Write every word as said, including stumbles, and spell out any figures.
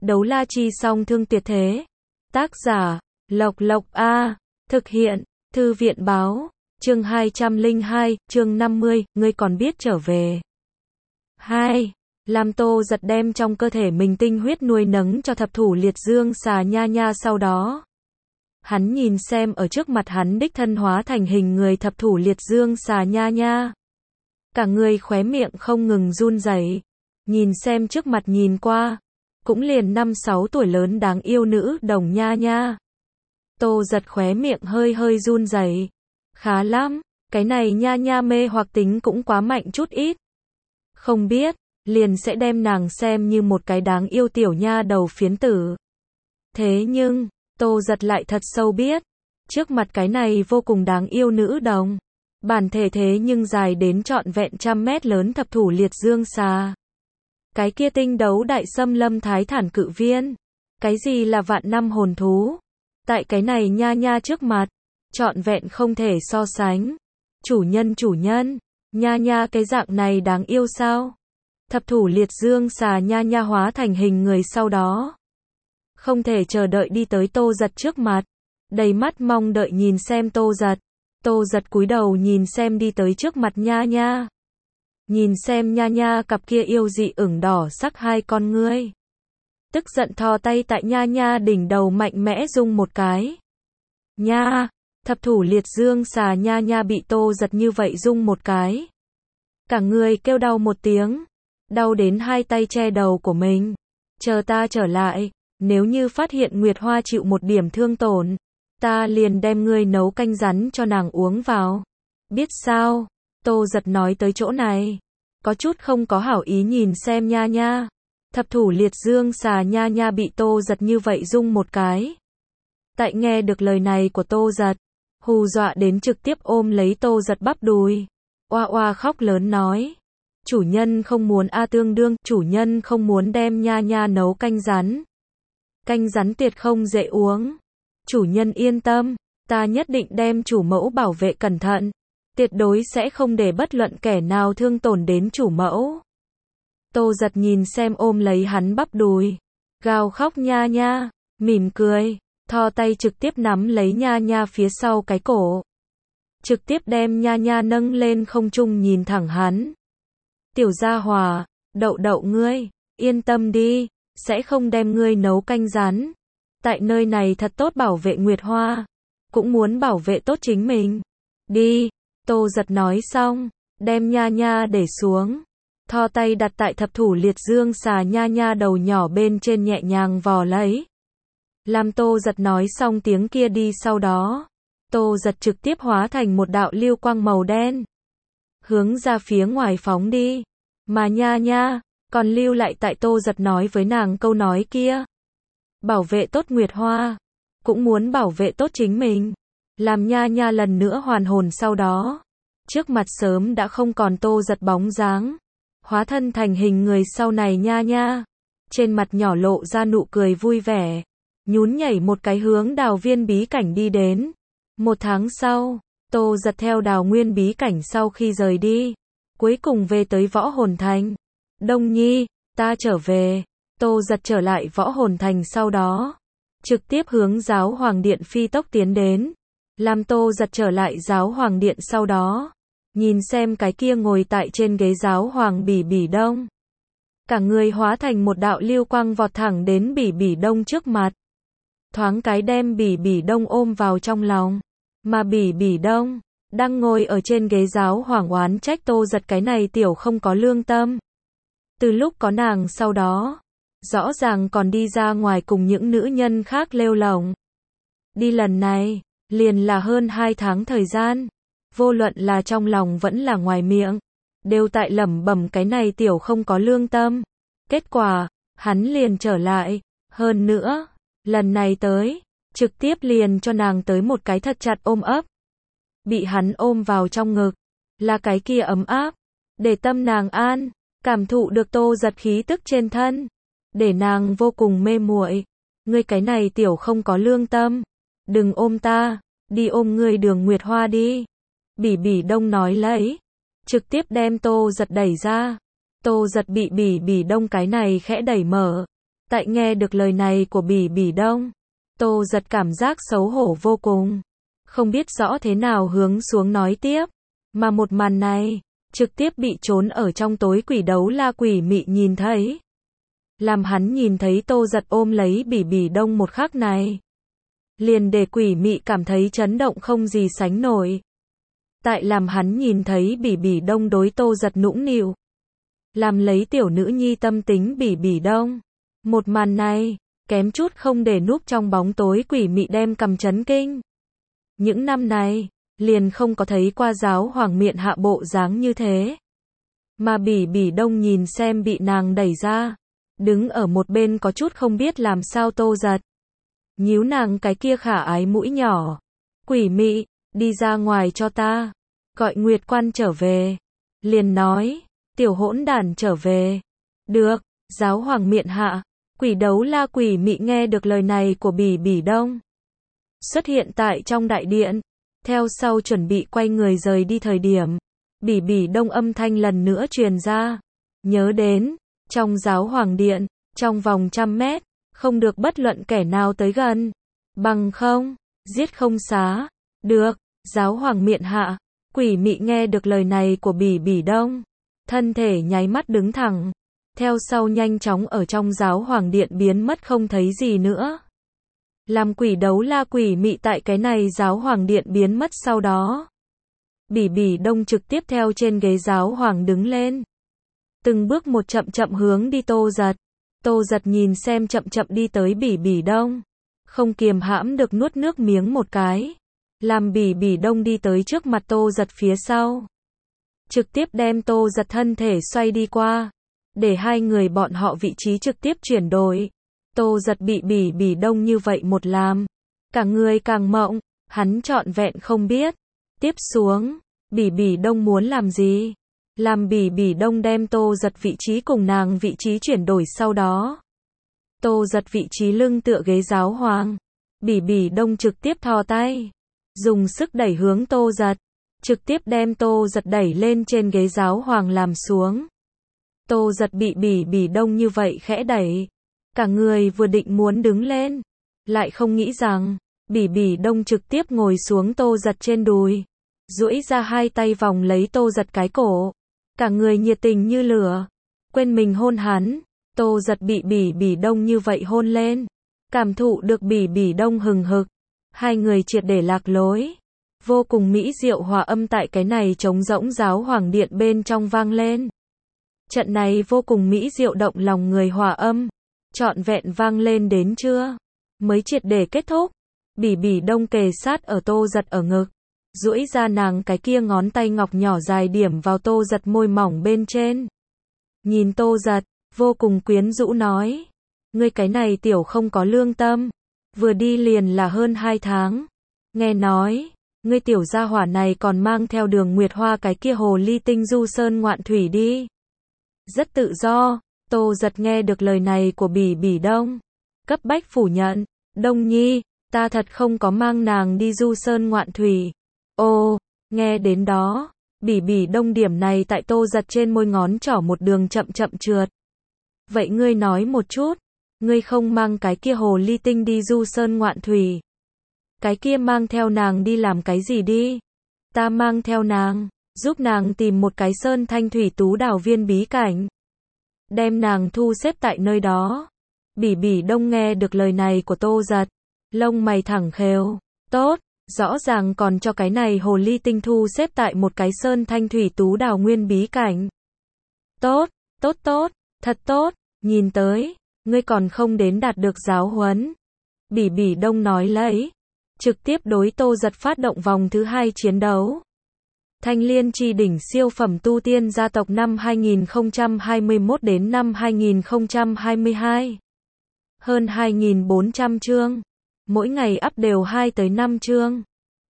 Đấu la chi song thương tuyệt thế. Tác giả, Lộc Lộc A. Thực hiện, Thư viện báo. Chương hai trăm lẻ hai, chương năm mươi, ngươi còn biết trở về. hai. Lam Tô Giật đem trong cơ thể mình tinh huyết nuôi nấng cho thập thủ liệt dương xà nha nha, sau đó hắn nhìn xem ở trước mặt hắn đích thân hóa thành hình người thập thủ liệt dương xà nha nha. Cả người khóe miệng không ngừng run rẩy, nhìn xem trước mặt nhìn qua, cũng liền năm sáu tuổi lớn đáng yêu nữ đồng nha nha. Tô Giật khóe miệng hơi hơi run rẩy. Khá lắm, cái này nha nha mê hoặc tính cũng quá mạnh chút ít. Không biết, liền sẽ đem nàng xem như một cái đáng yêu tiểu nha đầu phiến tử. Thế nhưng, Tô Giật lại thật sâu biết, trước mặt cái này vô cùng đáng yêu nữ đồng, bản thể thế nhưng dài đến trọn vẹn trăm mét lớn thập thủ liệt dương xà. Cái kia tinh đấu đại xâm lâm thái thản cự viên, cái gì là vạn năm hồn thú, tại cái này nha nha trước mặt, trọn vẹn không thể so sánh. Chủ nhân chủ nhân, nha nha cái dạng này đáng yêu sao? Thập thủ liệt dương xà nha nha hóa thành hình người sau đó, không thể chờ đợi đi tới Tô Giật trước mặt, đầy mắt mong đợi nhìn xem Tô Giật. Tô Giật cúi đầu nhìn xem đi tới trước mặt nha nha. Nhìn xem nha nha cặp kia yêu dị ửng đỏ sắc hai con ngươi. Tức giận thò tay tại nha nha đỉnh đầu mạnh mẽ rung một cái. Nha, thập thủ liệt dương xà nha nha bị Tô Giật như vậy rung một cái. Cả người kêu đau một tiếng, đau đến hai tay che đầu của mình. Chờ ta trở lại, nếu như phát hiện Nguyệt Hoa chịu một điểm thương tổn, ta liền đem ngươi nấu canh rắn cho nàng uống vào. Biết sao? Tô Giật nói tới chỗ này, có chút không có hảo ý nhìn xem nha nha. Thập thủ liệt dương xà nha nha bị Tô Giật như vậy rung một cái. Tại nghe được lời này của Tô Giật, hù dọa đến trực tiếp ôm lấy Tô Giật bắp đùi, oa oa khóc lớn nói. Chủ nhân không muốn a tương đương, chủ nhân không muốn đem nha nha nấu canh rắn. Canh rắn tuyệt không dễ uống. Chủ nhân yên tâm, ta nhất định đem chủ mẫu bảo vệ cẩn thận. Tuyệt đối sẽ không để bất luận kẻ nào thương tổn đến chủ mẫu. Tô Giật nhìn xem ôm lấy hắn bắp đùi, gào khóc nha nha, mỉm cười, thò tay trực tiếp nắm lấy nha nha phía sau cái cổ. Trực tiếp đem nha nha nâng lên không trung nhìn thẳng hắn. Tiểu gia hòa, đậu đậu ngươi, yên tâm đi, sẽ không đem ngươi nấu canh rắn. Tại nơi này thật tốt bảo vệ Nguyệt Hoa, cũng muốn bảo vệ tốt chính mình. Đi, Tô Giật nói xong, đem nha nha để xuống, thò tay đặt tại thập thủ liệt dương xà nha nha đầu nhỏ bên trên nhẹ nhàng vò lấy. Làm Tô Giật nói xong tiếng kia đi sau đó, Tô Giật trực tiếp hóa thành một đạo lưu quang màu đen, hướng ra phía ngoài phóng đi. Mà nha nha, còn lưu lại tại Tô Giật nói với nàng câu nói kia. Bảo vệ tốt Nguyệt Hoa, cũng muốn bảo vệ tốt chính mình. Làm nha nha lần nữa hoàn hồn sau đó, trước mặt sớm đã không còn Tô Giật bóng dáng, hóa thân thành hình người sau này nha nha. Trên mặt nhỏ lộ ra nụ cười vui vẻ, nhún nhảy một cái hướng Đào Viên bí cảnh đi đến. Một tháng sau, Tô Giật theo Đào Nguyên bí cảnh sau khi rời đi, cuối cùng về tới Võ Hồn Thành. Đông Nhi, ta trở về. Tô Giật trở lại Võ Hồn Thành sau đó, trực tiếp hướng Giáo Hoàng Điện phi tốc tiến đến. Làm Tô Giật trở lại Giáo Hoàng Điện sau đó, nhìn xem cái kia ngồi tại trên ghế Giáo Hoàng Bỉ Bỉ Đông. Cả người hóa thành một đạo lưu quang vọt thẳng đến Bỉ Bỉ Đông trước mặt. Thoáng cái đem Bỉ Bỉ Đông ôm vào trong lòng. Mà Bỉ Bỉ Đông đang ngồi ở trên ghế Giáo Hoàng oán trách Tô Giật cái này tiểu không có lương tâm. Từ lúc có nàng sau đó, rõ ràng còn đi ra ngoài cùng những nữ nhân khác lêu lổng. Đi lần này, liền là hơn hai tháng thời gian. Vô luận là trong lòng vẫn là ngoài miệng, đều tại lẩm bẩm cái này tiểu không có lương tâm. Kết quả, hắn liền trở lại. Hơn nữa, lần này tới, trực tiếp liền cho nàng tới một cái thật chặt ôm ấp. Bị hắn ôm vào trong ngực, là cái kia ấm áp, để tâm nàng an, cảm thụ được Tô Giật khí tức trên thân, để nàng vô cùng mê muội. Ngươi cái này tiểu không có lương tâm, đừng ôm ta, đi ôm ngươi Đường Nguyệt Hoa đi. Bỉ Bỉ Đông nói lấy, trực tiếp đem Tô Giật đẩy ra. Tô Giật bị Bỉ Bỉ Đông cái này khẽ đẩy mở, Tại nghe được lời này của Bỉ Bỉ Đông, Tô Giật cảm giác xấu hổ vô cùng. Không biết rõ thế nào hướng xuống nói tiếp. Mà một màn này, trực tiếp bị trốn ở trong tối quỷ đấu la quỷ mị nhìn thấy. Làm hắn nhìn thấy Tô Giật ôm lấy Bỉ Bỉ Đông một khắc này. Liền để quỷ mị cảm thấy chấn động không gì sánh nổi. Tại làm hắn nhìn thấy Bỉ Bỉ Đông đối Tô Giật nũng nịu. Làm lấy tiểu nữ nhi tâm tính Bỉ Bỉ Đông. Một màn này, kém chút không để núp trong bóng tối quỷ mị đem cầm chấn kinh. Những năm này, liền không có thấy qua giáo hoàng miện hạ bộ dáng như thế. Mà Bỉ Bỉ Đông nhìn xem bị nàng đẩy ra. Đứng ở một bên có chút không biết làm sao Tô Giật. Nhíu nàng cái kia khả ái mũi nhỏ. Quỷ mị, đi ra ngoài cho ta. Gọi Nguyệt Quan trở về. Liền nói, tiểu hỗn đản trở về. Được, giáo hoàng miện hạ. Quỷ đấu la quỷ mị nghe được lời này của Bỉ Bỉ Đông. Xuất hiện tại trong đại điện. Theo sau chuẩn bị quay người rời đi thời điểm. Bỉ Bỉ Đông âm thanh lần nữa truyền ra. Nhớ đến, trong giáo hoàng điện, trong vòng trăm mét, không được bất luận kẻ nào tới gần. Bằng không, giết không xá. Được, giáo hoàng miện hạ. Quỷ mị nghe được lời này của Bỉ Bỉ Đông. Thân thể nháy mắt đứng thẳng. Theo sau nhanh chóng ở trong giáo hoàng điện biến mất không thấy gì nữa. Làm quỷ đấu la quỷ mị tại cái này giáo hoàng điện biến mất sau đó. Bỉ Bỉ Đông trực tiếp theo trên ghế giáo hoàng đứng lên. Từng bước một chậm chậm hướng đi Tô Giật. Tô Giật nhìn xem chậm chậm đi tới Bỉ Bỉ Đông. Không kiềm hãm được nuốt nước miếng một cái. Làm Bỉ Bỉ Đông đi tới trước mặt Tô Giật phía sau. Trực tiếp đem Tô Giật thân thể xoay đi qua. Để hai người bọn họ vị trí trực tiếp chuyển đổi. Tô Giật bị Bỉ Bỉ Đông như vậy một làm. Cả người càng mộng, hắn trọn vẹn không biết. Tiếp xuống, Bỉ Bỉ Đông muốn làm gì? Làm Bỉ Bỉ Đông đem Tô Giật vị trí cùng nàng vị trí chuyển đổi sau đó. Tô Giật vị trí lưng tựa ghế giáo hoàng. Bỉ Bỉ Đông trực tiếp thò tay. Dùng sức đẩy hướng Tô Giật. Trực tiếp đem Tô Giật đẩy lên trên ghế giáo hoàng làm xuống. Tô Giật bị Bỉ Bỉ Đông như vậy khẽ đẩy. Cả người vừa định muốn đứng lên. Lại không nghĩ rằng, Bỉ Bỉ Đông trực tiếp ngồi xuống Tô Giật trên đùi. Duỗi ra hai tay vòng lấy Tô Giật cái cổ. Cả người nhiệt tình như lửa. Quên mình hôn hắn. Tô Giật bị Bỉ Bỉ Đông như vậy hôn lên. Cảm thụ được Bỉ Bỉ Đông hừng hực. Hai người triệt để lạc lối. Vô cùng mỹ diệu hòa âm tại cái này trống rỗng giáo hoàng điện bên trong vang lên. Trận này vô cùng mỹ diệu động lòng người hòa âm. Trọn vẹn vang lên đến trưa. Mới triệt để kết thúc. Bỉ Bỉ Đông kề sát ở Tô Giật ở ngực. Duỗi ra nàng cái kia ngón tay ngọc nhỏ dài điểm vào Tô Giật môi mỏng bên trên. Nhìn Tô Giật, vô cùng quyến rũ nói. Ngươi cái này tiểu không có lương tâm. Vừa đi liền là hơn hai tháng. Nghe nói, ngươi tiểu gia hỏa này còn mang theo Đường Nguyệt Hoa cái kia hồ ly tinh du sơn ngoạn thủy đi. Rất tự do. Tô Giật nghe được lời này của Bỉ Bỉ Đông. Cấp bách phủ nhận. Đông nhi, ta thật không có mang nàng đi du sơn ngoạn thủy. Ô, nghe đến đó, Bỉ Bỉ Đông điểm này tại Tô Giật trên môi ngón trỏ một đường chậm chậm trượt. Vậy ngươi nói một chút, ngươi không mang cái kia hồ ly tinh đi du sơn ngoạn thủy. Cái kia mang theo nàng đi làm cái gì đi? Ta mang theo nàng, giúp nàng tìm một cái sơn thanh thủy tú đào viên bí cảnh. Đem nàng thu xếp tại nơi đó. Bỉ Bỉ Đông nghe được lời này của Tô Giật. Lông mày thẳng khều. Tốt, rõ ràng còn cho cái này hồ ly tinh thu xếp tại một cái sơn thanh thủy tú đào nguyên bí cảnh. Tốt, tốt tốt, thật tốt, nhìn tới, ngươi còn không đến đạt được giáo huấn. Bỉ Bỉ Đông nói lấy. Trực tiếp đối Tô Giật phát động vòng thứ hai chiến đấu. Thanh Liên Chi đỉnh siêu phẩm tu tiên gia tộc năm hai nghìn không trăm hai mươi mốt đến năm hai nghìn không trăm hai mươi hai. Hơn hai nghìn bốn trăm chương. Mỗi ngày up đều hai tới năm chương.